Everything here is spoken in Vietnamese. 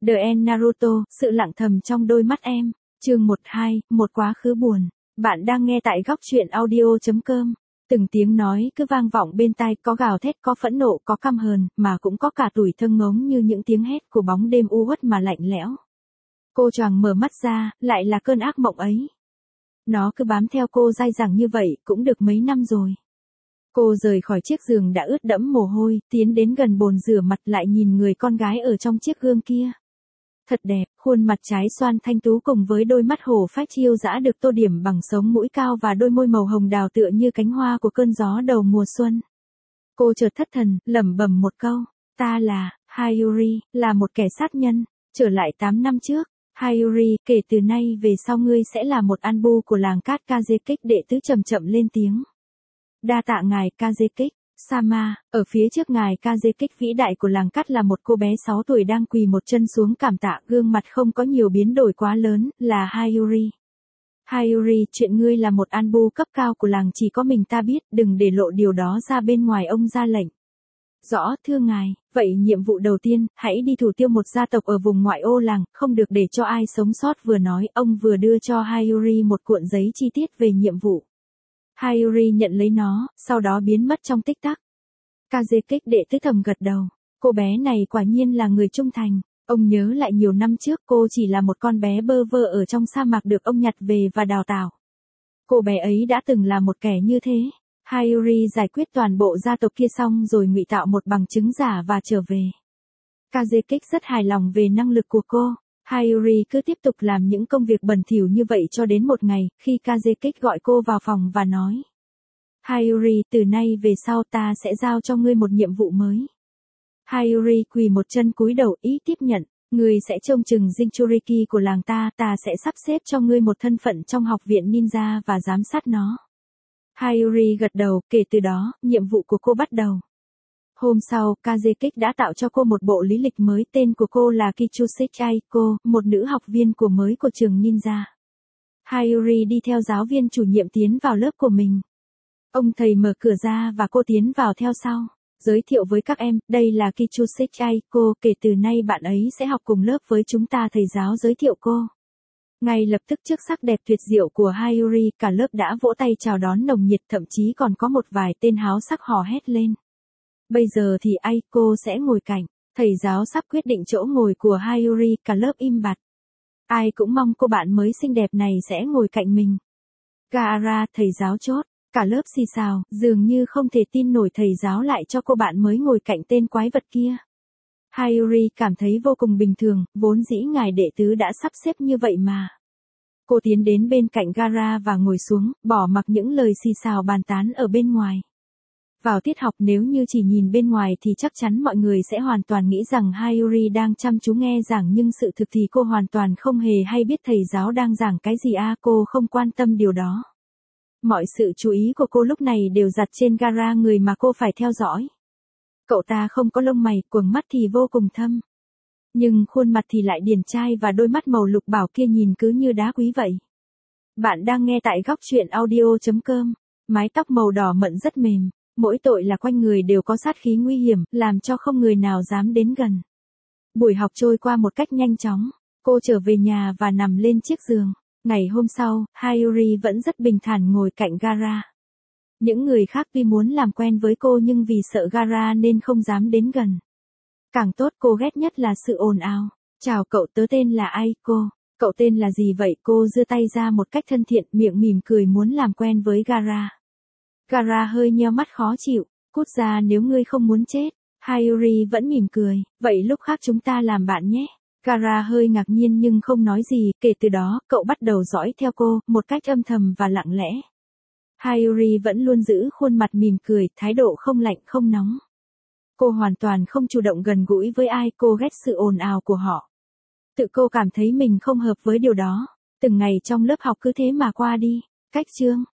The End Naruto, sự lặng thầm trong đôi mắt em. Chương 12, một quá khứ buồn. Bạn đang nghe tại góc truyện audio.com. Từng tiếng nói cứ vang vọng bên tai, có gào thét, có phẫn nộ, có căm hờn, mà cũng có cả tủi thân ngóng như những tiếng hét của bóng đêm u uất mà lạnh lẽo. Cô choàng mở mắt ra, lại là cơn ác mộng ấy. Nó cứ bám theo cô dai dẳng như vậy, cũng được mấy năm rồi. Cô rời khỏi chiếc giường đã ướt đẫm mồ hôi, tiến đến gần bồn rửa mặt, lại nhìn người con gái ở trong chiếc gương kia. Thật đẹp, khuôn mặt trái xoan thanh tú cùng với đôi mắt hổ phách chiêu dã được tô điểm bằng sống mũi cao và đôi môi màu hồng đào tựa như cánh hoa của cơn gió đầu mùa xuân. Cô chợt thất thần, lẩm bẩm một câu, ta là Hayuri, là một kẻ sát nhân. Trở lại 8 năm trước, Hayuri, kể từ nay về sau ngươi sẽ là một Anbu của làng cát Kazekích. Đệ tứ chậm chậm lên tiếng. Đa tạ ngài Kazekích. Sama, ở phía trước ngài Kazekích vĩ đại của làng cát là một cô bé 6 tuổi đang quỳ một chân xuống cảm tạ, gương mặt không có nhiều biến đổi quá lớn, là Hayuri. Hayuri, chuyện ngươi là một Anbu cấp cao của làng chỉ có mình ta biết, đừng để lộ điều đó ra bên ngoài, ông ra lệnh. Rõ, thưa ngài, vậy nhiệm vụ đầu tiên, hãy đi thủ tiêu một gia tộc ở vùng ngoại ô làng, không được để cho ai sống sót. Vừa nói, ông vừa đưa cho Hayuri một cuộn giấy chi tiết về nhiệm vụ. Hayuri nhận lấy nó, sau đó biến mất trong tích tắc. Kazekích đệ tứ thầm gật đầu. Cô bé này quả nhiên là người trung thành. Ông nhớ lại nhiều năm trước cô chỉ là một con bé bơ vơ ở trong sa mạc được ông nhặt về và đào tạo. Cô bé ấy đã từng là một kẻ như thế. Hayuri giải quyết toàn bộ gia tộc kia xong rồi ngụy tạo một bằng chứng giả và trở về. Kazekích rất hài lòng về năng lực của cô. Hayuri cứ tiếp tục làm những công việc bẩn thỉu như vậy cho đến một ngày, khi Kazekích gọi cô vào phòng và nói. Hayuri, từ nay về sau ta sẽ giao cho ngươi một nhiệm vụ mới. Hayuri quỳ một chân cúi đầu ý tiếp nhận, ngươi sẽ trông chừng Jinchuriki của làng ta sẽ sắp xếp cho ngươi một thân phận trong học viện ninja và giám sát nó. Hayuri gật đầu, kể từ đó, nhiệm vụ của cô bắt đầu. Hôm sau, Kazekích đã tạo cho cô một bộ lý lịch mới, tên của cô là Kitsushik Aiko, một nữ học viên mới của trường ninja. Hayuri đi theo giáo viên chủ nhiệm tiến vào lớp của mình. Ông thầy mở cửa ra và cô tiến vào theo sau. Giới thiệu với các em, đây là Kitsushik Aiko, kể từ nay bạn ấy sẽ học cùng lớp với chúng ta. Thầy giáo giới thiệu cô. Ngay lập tức trước sắc đẹp tuyệt diệu của Hayuri, cả lớp đã vỗ tay chào đón nồng nhiệt, thậm chí còn có một vài tên háo sắc hò hét lên. Bây giờ thì Aiko sẽ ngồi cạnh. Thầy giáo sắp quyết định chỗ ngồi của Hayuri, cả lớp im bặt. Ai cũng mong cô bạn mới xinh đẹp này sẽ ngồi cạnh mình. Gaara, thầy giáo chốt. Cả lớp xì xào, dường như không thể tin nổi thầy giáo lại cho cô bạn mới ngồi cạnh tên quái vật kia. Hayuri cảm thấy vô cùng bình thường, vốn dĩ ngài đệ tứ đã sắp xếp như vậy mà. Cô tiến đến bên cạnh Gaara và ngồi xuống, bỏ mặc những lời xì xào bàn tán ở bên ngoài. Vào tiết học, nếu như chỉ nhìn bên ngoài thì chắc chắn mọi người sẽ hoàn toàn nghĩ rằng Hayuri đang chăm chú nghe giảng, nhưng sự thực thì cô hoàn toàn không hề hay biết thầy giáo đang giảng cái gì. Cô không quan tâm điều đó. Mọi sự chú ý của cô lúc này đều dđặt trên Gaara, người mà cô phải theo dõi. Cậu ta không có lông mày, quầng mắt thì vô cùng thâm. Nhưng khuôn mặt thì lại điển trai và đôi mắt màu lục bảo kia nhìn cứ như đá quý vậy. Bạn đang nghe tại góc truyện audio.com. Mái tóc màu đỏ mận rất mềm. Mỗi tội là quanh người đều có sát khí nguy hiểm, làm cho không người nào dám đến gần. Buổi học trôi qua một cách nhanh chóng. Cô trở về nhà và nằm lên chiếc giường. Ngày hôm sau, Hayuri vẫn rất bình thản ngồi cạnh Gaara. Những người khác tuy muốn làm quen với cô nhưng vì sợ Gaara nên không dám đến gần. Càng tốt, cô ghét nhất là sự ồn ào. Chào cậu, tớ tên là Aiko. Cậu tên là gì vậy? Cô giơ tay ra một cách thân thiện, miệng mỉm cười muốn làm quen với Gaara. Gaara hơi nheo mắt khó chịu. Cút ra nếu ngươi không muốn chết. Hayuri vẫn mỉm cười. Vậy lúc khác chúng ta làm bạn nhé. Gaara hơi ngạc nhiên nhưng không nói gì. Kể từ đó, cậu bắt đầu dõi theo cô, một cách âm thầm và lặng lẽ. Hayuri vẫn luôn giữ khuôn mặt mỉm cười, thái độ không lạnh không nóng. Cô hoàn toàn không chủ động gần gũi với ai, cô ghét sự ồn ào của họ. Tự cô cảm thấy mình không hợp với điều đó. Từng ngày trong lớp học cứ thế mà qua đi. Cách chương.